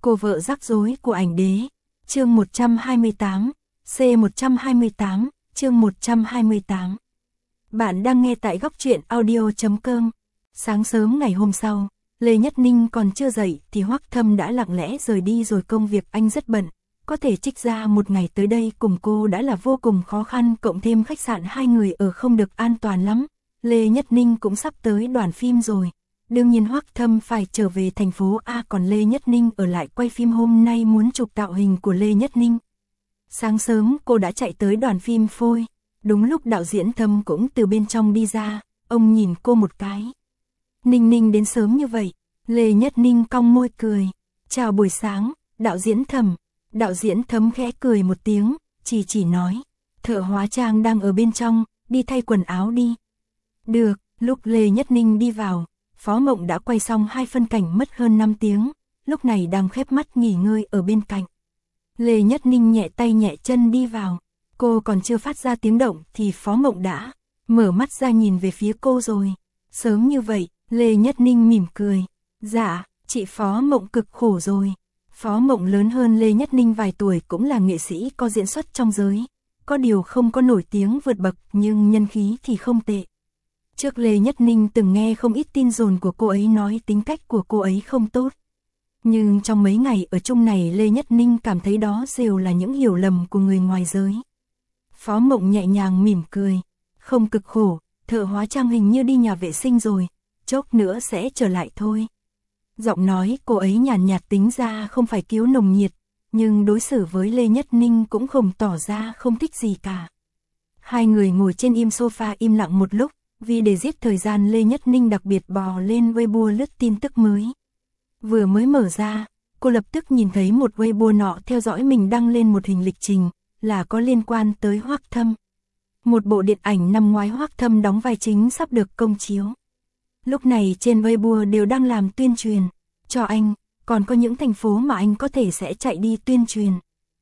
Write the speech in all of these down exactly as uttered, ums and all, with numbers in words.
Cô vợ rắc rối của ảnh đế. Chương một trăm hai mươi tám, C một trăm hai mươi tám, chương một trăm hai mươi tám. Bạn đang nghe tại góc truyện audio chấm com. Sáng sớm ngày hôm sau, Lê Nhất Ninh còn chưa dậy thì Hoắc Thâm đã lặng lẽ rời đi rồi. Công việc anh rất bận, có thể trích ra một ngày tới đây cùng cô đã là vô cùng khó khăn, cộng thêm khách sạn hai người ở không được an toàn lắm. Lê Nhất Ninh cũng sắp tới đoàn phim rồi. Đương nhiên Hoắc Thâm phải trở về thành phố A, còn Lê Nhất Ninh ở lại quay phim. Hôm nay muốn chụp tạo hình của Lê Nhất Ninh. Sáng sớm cô đã chạy tới đoàn phim phôi. Đúng lúc đạo diễn Thâm cũng từ bên trong đi ra, ông nhìn cô một cái. Ninh Ninh đến sớm như vậy. Lê Nhất Ninh cong môi cười. Chào buổi sáng, đạo diễn Thâm. Đạo diễn Thâm khẽ cười một tiếng, chỉ chỉ nói. Thợ hóa trang đang ở bên trong, đi thay quần áo đi. Được, lúc Lê Nhất Ninh đi vào, Phó Mộng đã quay xong hai phân cảnh mất hơn năm tiếng, lúc này đang khép mắt nghỉ ngơi ở bên cạnh. Lê Nhất Ninh nhẹ tay nhẹ chân đi vào, cô còn chưa phát ra tiếng động thì Phó Mộng đã mở mắt ra nhìn về phía cô rồi. Sớm như vậy, Lê Nhất Ninh mỉm cười. Dạ, chị Phó Mộng cực khổ rồi. Phó Mộng lớn hơn Lê Nhất Ninh vài tuổi, cũng là nghệ sĩ có diễn xuất trong giới. Có điều không có nổi tiếng vượt bậc nhưng nhân khí thì không tệ. Trước Lê Nhất Ninh từng nghe không ít tin đồn của cô ấy nói tính cách của cô ấy không tốt. Nhưng trong mấy ngày ở chung này Lê Nhất Ninh cảm thấy đó đều là những hiểu lầm của người ngoài giới. Phó Mộng nhẹ nhàng mỉm cười. Không cực khổ, thợ hóa trang hình như đi nhà vệ sinh rồi, chốc nữa sẽ trở lại thôi. Giọng nói cô ấy nhàn nhạt, tính ra không phải kiêu nồng nhiệt, nhưng đối xử với Lê Nhất Ninh cũng không tỏ ra không thích gì cả. Hai người ngồi trên im sofa im lặng một lúc. Vì để giết thời gian Lê Nhất Ninh đặc biệt bò lên Weibo lướt tin tức mới. Vừa mới mở ra, cô lập tức nhìn thấy một Weibo nọ theo dõi mình đăng lên một hình lịch trình, là có liên quan tới Hoắc Thâm. Một bộ điện ảnh năm ngoái Hoắc Thâm đóng vai chính sắp được công chiếu. Lúc này trên Weibo đều đang làm tuyên truyền cho anh, còn có những thành phố mà anh có thể sẽ chạy đi tuyên truyền.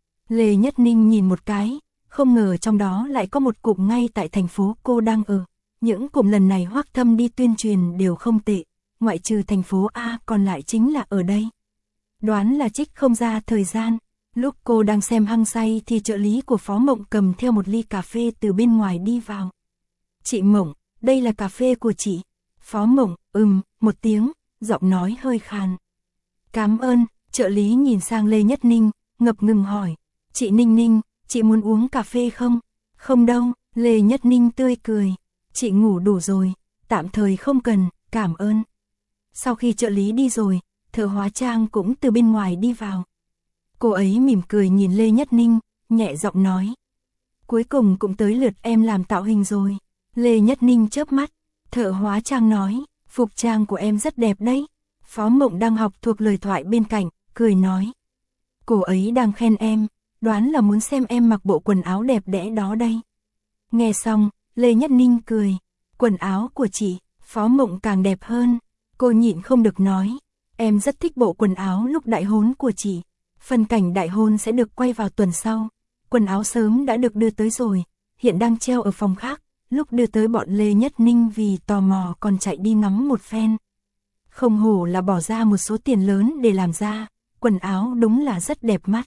Lê Nhất Ninh nhìn một cái, không ngờ trong đó lại có một cụm ngay tại thành phố cô đang ở. Những cụm lần này Hoắc Thâm đi tuyên truyền đều không tệ, ngoại trừ thành phố A còn lại chính là ở đây. Đoán là trích không ra thời gian, lúc cô đang xem hăng say thì trợ lý của Phó Mộng cầm theo một ly cà phê từ bên ngoài đi vào. Chị Mộng, đây là cà phê của chị. Phó Mộng, ừm, một tiếng, giọng nói hơi khàn. Cảm ơn, trợ lý nhìn sang Lê Nhất Ninh, ngập ngừng hỏi. Chị Ninh Ninh, chị muốn uống cà phê không? Không đâu, Lê Nhất Ninh tươi cười. Chị ngủ đủ rồi, tạm thời không cần, cảm ơn. Sau khi trợ lý đi rồi, thợ hóa trang cũng từ bên ngoài đi vào. Cô ấy mỉm cười nhìn Lê Nhất Ninh, nhẹ giọng nói. Cuối cùng cũng tới lượt em làm tạo hình rồi. Lê Nhất Ninh chớp mắt, thợ hóa trang nói, phục trang của em rất đẹp đấy. Phó Mộng đang học thuộc lời thoại bên cạnh, cười nói. Cô ấy đang khen em, đoán là muốn xem em mặc bộ quần áo đẹp đẽ đó đây. Nghe xong, Lê Nhất Ninh cười, quần áo của chị, Phó Mộng càng đẹp hơn. Cô nhịn không được nói, em rất thích bộ quần áo lúc đại hôn của chị. Phần cảnh đại hôn sẽ được quay vào tuần sau. Quần áo sớm đã được đưa tới rồi, hiện đang treo ở phòng khác. Lúc đưa tới bọn Lê Nhất Ninh vì tò mò còn chạy đi ngắm một phen. Không hổ là bỏ ra một số tiền lớn để làm ra, quần áo đúng là rất đẹp mắt.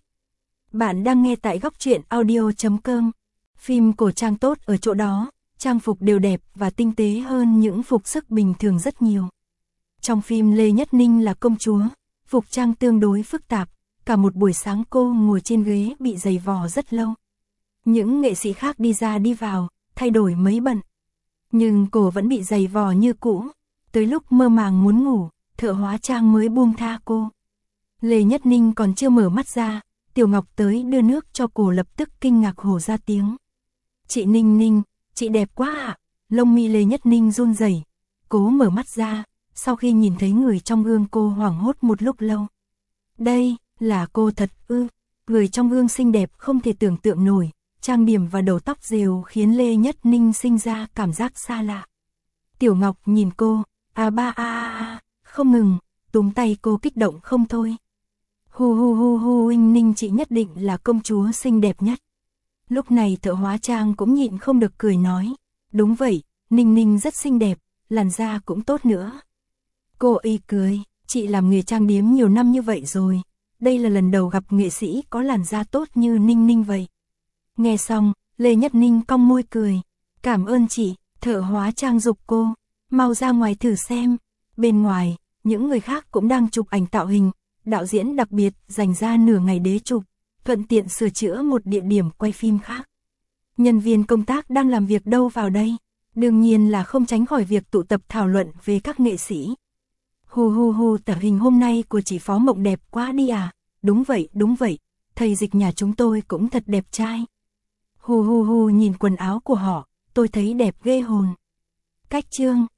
Bạn đang nghe tại góc truyện audio chấm com. Phim cổ trang tốt ở chỗ đó, trang phục đều đẹp và tinh tế hơn những phục sức bình thường rất nhiều. Trong phim Lê Nhất Ninh là công chúa, phục trang tương đối phức tạp, cả một buổi sáng cô ngồi trên ghế bị giày vò rất lâu. Những nghệ sĩ khác đi ra đi vào, thay đổi mấy bận. Nhưng cô vẫn bị giày vò như cũ, tới lúc mơ màng muốn ngủ, thợ hóa trang mới buông tha cô. Lê Nhất Ninh còn chưa mở mắt ra, Tiểu Ngọc tới đưa nước cho cô, lập tức kinh ngạc hô ra tiếng. Chị Ninh Ninh, chị đẹp quá ạ. À? Lông mi Lê Nhất Ninh run rẩy, cố mở mắt ra, sau khi nhìn thấy người trong gương cô hoảng hốt một lúc lâu. Đây, là cô thật ư? Người trong gương xinh đẹp không thể tưởng tượng nổi, trang điểm và đầu tóc rều khiến Lê Nhất Ninh sinh ra cảm giác xa lạ. Tiểu Ngọc nhìn cô, a ba a a, không ngừng, túm tay cô kích động không thôi. Hu hu hu hu Ninh Ninh, chị nhất định là công chúa xinh đẹp nhất. Lúc này thợ hóa trang cũng nhịn không được cười nói. Đúng vậy, Ninh Ninh rất xinh đẹp, làn da cũng tốt nữa. Cô y cười, chị làm nghề trang điểm nhiều năm như vậy rồi, đây là lần đầu gặp nghệ sĩ có làn da tốt như Ninh Ninh vậy. Nghe xong, Lê Nhất Ninh cong môi cười. Cảm ơn chị, thợ hóa trang giục cô. Mau ra ngoài thử xem. Bên ngoài, những người khác cũng đang chụp ảnh tạo hình. Đạo diễn đặc biệt dành ra nửa ngày để chụp, thuận tiện sửa chữa một địa điểm quay phim khác. Nhân viên công tác đang làm việc đâu vào đây? Đương nhiên là không tránh khỏi việc tụ tập thảo luận về các nghệ sĩ. Hù hù hù, tờ hình hôm nay của chị Phó Mộng đẹp quá đi à? Đúng vậy, đúng vậy, thầy Dịch nhà chúng tôi cũng thật đẹp trai. Hù hù hù, nhìn quần áo của họ, tôi thấy đẹp ghê hồn. Cách chương